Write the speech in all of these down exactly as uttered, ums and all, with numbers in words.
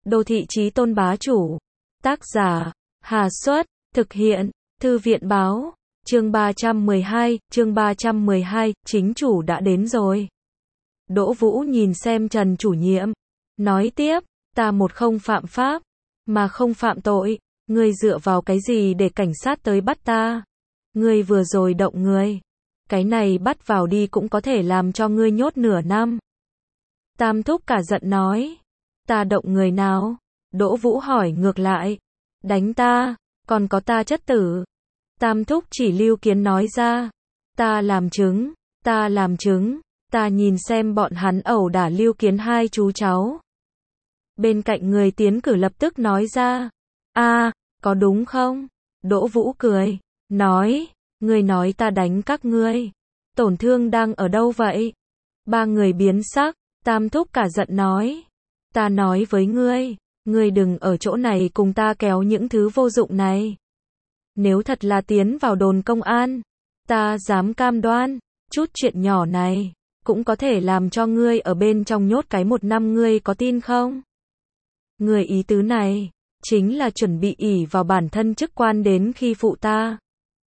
Đô thị chí tôn bá chủ. Tác giả, Hà Xuất, thực hiện, Thư viện báo, chương ba trăm mười hai, chương ba trăm mười hai, chính chủ đã đến rồi. Đỗ Vũ nhìn xem Trần chủ nhiệm, nói tiếp, ta một không phạm pháp, mà không phạm tội, ngươi dựa vào cái gì để cảnh sát tới bắt ta? Ngươi vừa rồi động người, cái này bắt vào đi cũng có thể làm cho ngươi nhốt nửa năm. Tam thúc cả giận nói, ta động người nào? Đỗ Vũ hỏi ngược lại, đánh ta, còn có ta chất tử. Tam thúc chỉ Lưu Kiến nói ra, ta làm chứng, ta làm chứng, ta nhìn xem bọn hắn ẩu đả Lưu Kiến hai chú cháu. Bên cạnh người tiến cử lập tức nói ra, a, có đúng không? Đỗ Vũ cười, nói, ngươi nói ta đánh các ngươi, tổn thương đang ở đâu vậy? Ba người biến sắc, Tam thúc cả giận nói, ta nói với ngươi, ngươi đừng ở chỗ này cùng ta kéo những thứ vô dụng này. Nếu thật là tiến vào đồn công an, ta dám cam đoan, chút chuyện nhỏ này, cũng có thể làm cho ngươi ở bên trong nhốt cái một năm, ngươi có tin không? Người ý tứ này, chính là chuẩn bị ỷ vào bản thân chức quan đến khi phụ ta.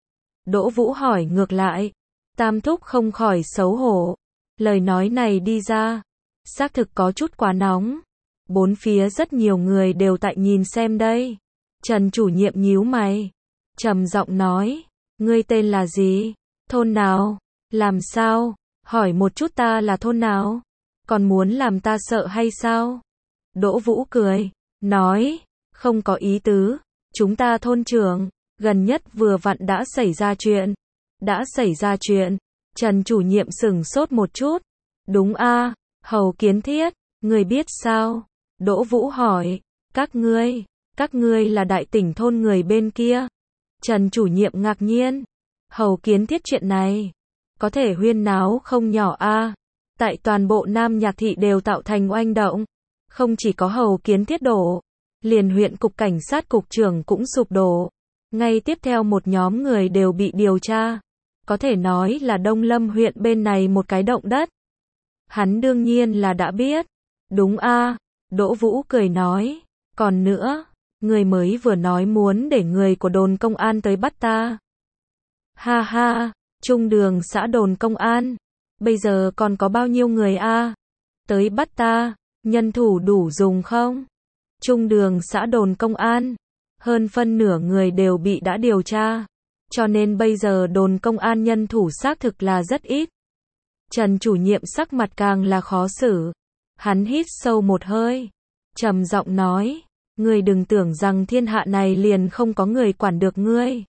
Đỗ Vũ hỏi ngược lại, Tam thúc không khỏi xấu hổ, lời nói này đi ra, xác thực có chút quá nóng. Bốn phía rất nhiều người đều tại nhìn xem đây. Trần chủ nhiệm nhíu mày, trầm giọng nói, ngươi tên là gì? Thôn nào? Làm sao? Hỏi một chút ta là thôn nào? Còn muốn làm ta sợ hay sao? Đỗ Vũ cười, nói, không có ý tứ, chúng ta thôn trưởng, gần nhất vừa vặn đã xảy ra chuyện. Đã xảy ra chuyện? Trần chủ nhiệm sửng sốt một chút. Đúng a, Hầu Kiến Thiết, ngươi biết sao? Đỗ Vũ hỏi, các ngươi, các ngươi là đại tỉnh thôn người bên kia. Trần chủ nhiệm ngạc nhiên, Hầu Kiến Thiết chuyện này, có thể huyên náo không nhỏ a. Tại toàn bộ Nam Nhạc Thị đều tạo thành oanh động, không chỉ có Hầu Kiến Thiết đổ, liền huyện cục cảnh sát cục trưởng cũng sụp đổ. Ngay tiếp theo một nhóm người đều bị điều tra, có thể nói là Đông Lâm huyện bên này một cái động đất. Hắn đương nhiên là đã biết. Đúng a, Đỗ Vũ cười nói, còn nữa, người mới vừa nói muốn để người của đồn công an tới bắt ta. Ha ha, trung đường xã đồn công an, bây giờ còn có bao nhiêu người a? Tới bắt ta, nhân thủ đủ dùng không? Trung đường xã đồn công an, hơn phân nửa người đều bị đã điều tra, cho nên bây giờ đồn công an nhân thủ xác thực là rất ít. Trần chủ nhiệm sắc mặt càng là khó xử. Hắn hít sâu một hơi, trầm giọng nói, ngươi đừng tưởng rằng thiên hạ này liền không có người quản được ngươi.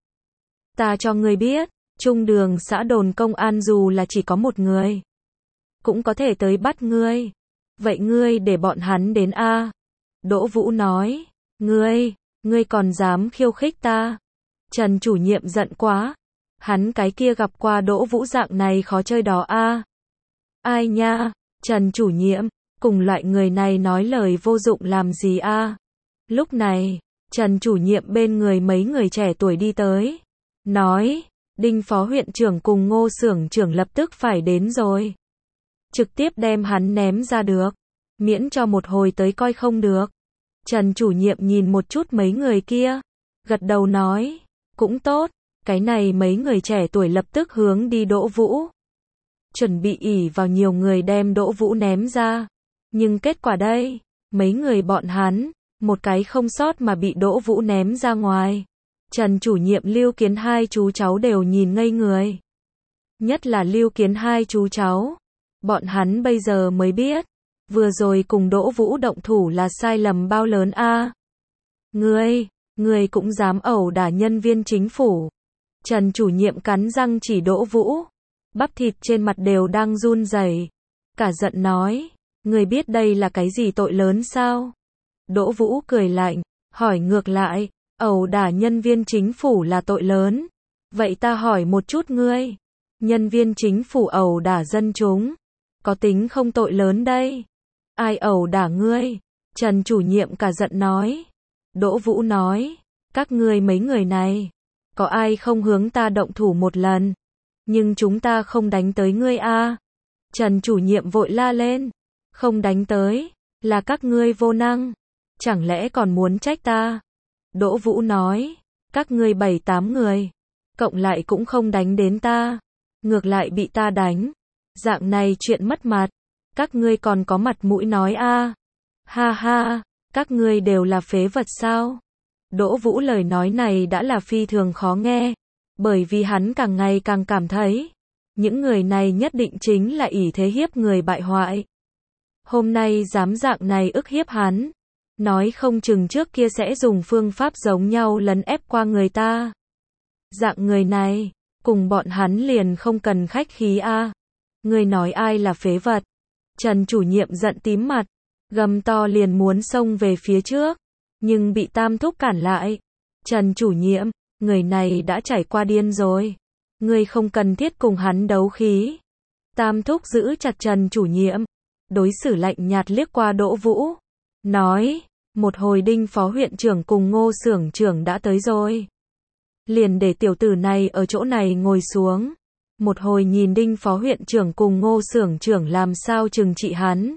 Ta cho ngươi biết, trung đường xã đồn công an dù là chỉ có một người, cũng có thể tới bắt ngươi. Vậy ngươi để bọn hắn đến a? Đỗ Vũ nói, ngươi, ngươi còn dám khiêu khích ta? Trần chủ nhiệm giận quá, hắn cái kia gặp qua Đỗ Vũ dạng này khó chơi đó a. Ai nha, Trần chủ nhiệm, cùng loại người này nói lời vô dụng làm gì a? Lúc này, Trần chủ nhiệm bên người mấy người trẻ tuổi đi tới, nói, Đinh phó huyện trưởng cùng Ngô xưởng trưởng lập tức phải đến rồi. Trực tiếp đem hắn ném ra được, miễn cho một hồi tới coi không được. Trần chủ nhiệm nhìn một chút mấy người kia, gật đầu nói, cũng tốt, cái này mấy người trẻ tuổi lập tức hướng đi Đỗ Vũ. Chuẩn bị ỷ vào nhiều người đem Đỗ Vũ ném ra. Nhưng kết quả đây, mấy người bọn hắn, một cái không sót mà bị Đỗ Vũ ném ra ngoài. Trần chủ nhiệm Lưu Kiến hai chú cháu đều nhìn ngây người. Nhất là Lưu Kiến hai chú cháu. Bọn hắn bây giờ mới biết, vừa rồi cùng Đỗ Vũ động thủ là sai lầm bao lớn a. Ngươi, ngươi cũng dám ẩu đả nhân viên chính phủ. Trần chủ nhiệm cắn răng chỉ Đỗ Vũ. Bắp thịt trên mặt đều đang run rẩy. Cả giận nói, ngươi biết đây là cái gì tội lớn sao? Đỗ Vũ cười lạnh, hỏi ngược lại, ẩu đả nhân viên chính phủ là tội lớn. Vậy ta hỏi một chút ngươi, nhân viên chính phủ ẩu đả dân chúng, có tính không tội lớn đây? Ai ẩu đả ngươi? Trần chủ nhiệm cả giận nói. Đỗ Vũ nói, các ngươi mấy người này, có ai không hướng ta động thủ một lần? Nhưng chúng ta không đánh tới ngươi a. Trần chủ nhiệm vội la lên, không đánh tới, là các ngươi vô năng. chẳng lẽ còn muốn trách ta? Đỗ Vũ nói, các ngươi bảy tám người, cộng lại cũng không đánh đến ta, ngược lại bị ta đánh. Dạng này chuyện mất mặt, các ngươi còn có mặt mũi nói a? Ha ha, các ngươi đều là phế vật sao? Đỗ Vũ lời nói này đã là phi thường khó nghe, bởi vì hắn càng ngày càng cảm thấy, những người này nhất định chính là ỷ thế hiếp người bại hoại. Hôm nay dám dạng này ức hiếp hắn, nói không chừng trước kia sẽ dùng phương pháp giống nhau lấn ép qua người ta. Dạng người này, cùng bọn hắn liền không cần khách khí a. Người nói ai là phế vật? Trần chủ nhiệm giận tím mặt, gầm to liền muốn xông về phía trước, nhưng bị Tam Thúc cản lại. Trần chủ nhiệm, người này đã trải qua điên rồi, ngươi không cần thiết cùng hắn đấu khí. Tam Thúc giữ chặt Trần chủ nhiệm, đối xử lạnh nhạt liếc qua Đỗ Vũ, nói, một hồi Đinh phó huyện trưởng cùng Ngô xưởng trưởng đã tới rồi. Liền để tiểu tử này ở chỗ này ngồi xuống, một hồi nhìn Đinh phó huyện trưởng cùng Ngô xưởng trưởng làm sao trừng trị hắn.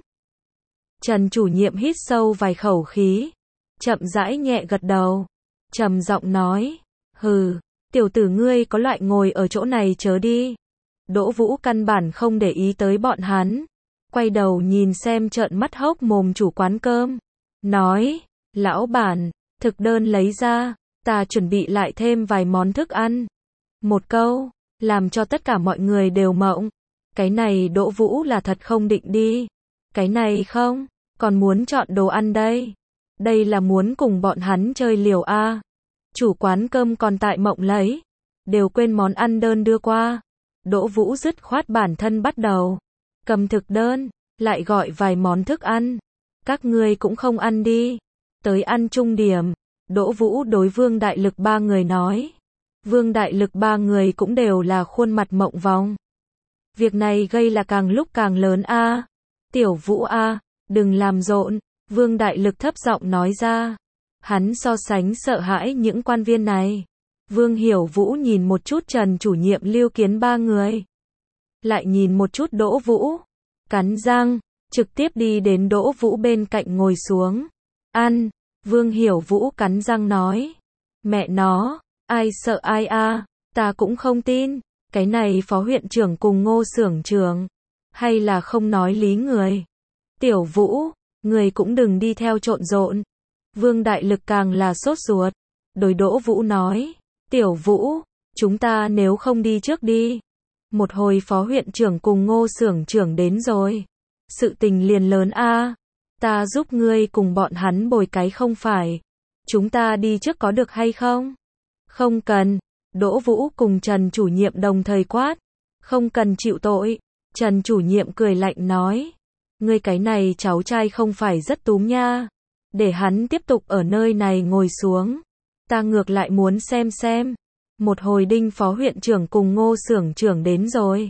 Trần chủ nhiệm hít sâu vài khẩu khí, chậm rãi nhẹ gật đầu, trầm giọng nói, hừ, tiểu tử ngươi có loại ngồi ở chỗ này chớ đi. Đỗ Vũ căn bản không để ý tới bọn hắn, quay đầu nhìn xem trợn mắt hốc mồm chủ quán cơm, nói, lão bản, thực đơn lấy ra, ta chuẩn bị lại thêm vài món thức ăn. Một câu, làm cho tất cả mọi người đều mộng, cái này Đỗ Vũ là thật không định đi, cái này không, còn muốn chọn đồ ăn đây. Đây là muốn cùng bọn hắn chơi liều a. Chủ quán cơm còn tại mộng lấy, đều quên món ăn đơn đưa qua. Đỗ Vũ dứt khoát bản thân bắt đầu, cầm thực đơn, lại gọi vài món thức ăn. Các ngươi cũng không ăn đi, tới ăn chung điểm. Đỗ Vũ đối Vương Đại Lực ba người nói. Vương Đại Lực ba người cũng đều là khuôn mặt mộng vòng. Việc này gây là càng lúc càng lớn a. Tiểu Vũ a, đừng làm rộn. Vương Đại Lực thấp giọng nói ra. Hắn so sánh sợ hãi những quan viên này. Vương Hiểu Vũ nhìn một chút Trần chủ nhiệm Lưu Kiến ba người, lại nhìn một chút Đỗ Vũ, cắn răng, trực tiếp đi đến Đỗ Vũ bên cạnh ngồi xuống. Ăn. Vương Hiểu Vũ cắn răng nói. Mẹ nó, ai sợ ai a, ta cũng không tin, cái này phó huyện trưởng cùng Ngô xưởng trưởng, hay là không nói lý người. Tiểu Vũ, người cũng đừng đi theo trộn rộn. Vương Đại Lực càng là sốt ruột, đối Đỗ Vũ nói, Tiểu Vũ, chúng ta nếu không đi trước đi, một hồi phó huyện trưởng cùng Ngô xưởng trưởng đến rồi, sự tình liền lớn a. Ta giúp ngươi cùng bọn hắn bồi cái không phải, chúng ta đi trước có được hay không? Không cần. Đỗ Vũ cùng Trần chủ nhiệm đồng thời quát, không cần chịu tội. Trần chủ nhiệm cười lạnh nói, ngươi cái này cháu trai không phải rất túm nha, để hắn tiếp tục ở nơi này ngồi xuống, ta ngược lại muốn xem xem, một hồi Đinh phó huyện trưởng cùng Ngô xưởng trưởng đến rồi,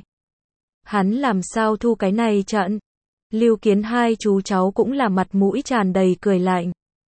hắn làm sao thu cái này trận. Lưu Kiến hai chú cháu cũng là mặt mũi tràn đầy cười lạnh.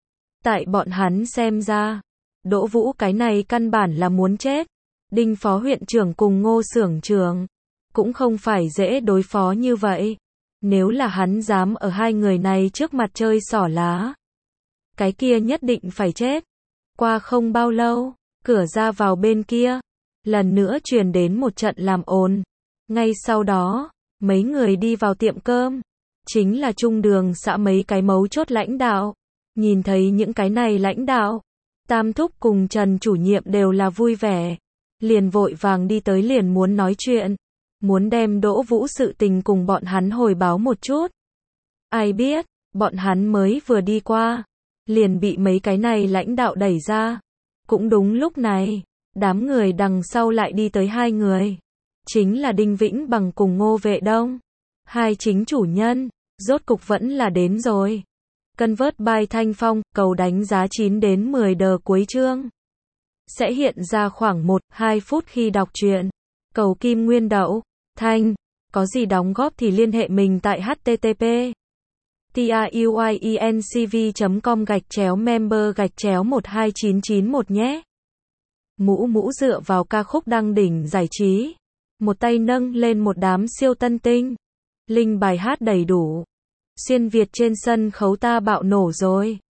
Tại bọn hắn xem ra, Đỗ Vũ cái này căn bản là muốn chết. Đinh phó huyện trưởng cùng Ngô xưởng trưởng cũng không phải dễ đối phó như vậy. Nếu là hắn dám ở hai người này trước mặt chơi xỏ lá, cái kia nhất định phải chết. Qua không bao lâu, cửa ra vào bên kia, lần nữa truyền đến một trận làm ồn. Ngay sau đó, mấy người đi vào tiệm cơm, chính là trung đường xã mấy cái mấu chốt lãnh đạo. Nhìn thấy những cái này lãnh đạo, Tam Thúc cùng Trần chủ nhiệm đều là vui vẻ, liền vội vàng đi tới liền muốn nói chuyện, muốn đem Đỗ Vũ sự tình cùng bọn hắn hồi báo một chút. Ai biết, bọn hắn mới vừa đi qua, liền bị mấy cái này lãnh đạo đẩy ra. Cũng đúng lúc này, đám người đằng sau lại đi tới hai người, chính là Đinh Vĩnh Bằng cùng Ngô Vệ Đông. Hai chính chủ nhân, rốt cục vẫn là đến rồi. Convert by Thanh Phong, cầu đánh giá chín đến mười đờ cuối chương. Sẽ hiện ra khoảng một đến hai phút khi đọc truyện. Cầu Kim Nguyên Đậu, Thanh, có gì đóng góp thì liên hệ mình tại http truyencv chấm com gạch chéo member gạch chéo một hai chín chín một nhé. Mũ mũ dựa vào ca khúc đăng đỉnh giải trí, một tay nâng lên một đám siêu tân tinh. Linh bài hát đầy đủ. Xuyên Việt trên sân khấu ta bạo nổ rồi.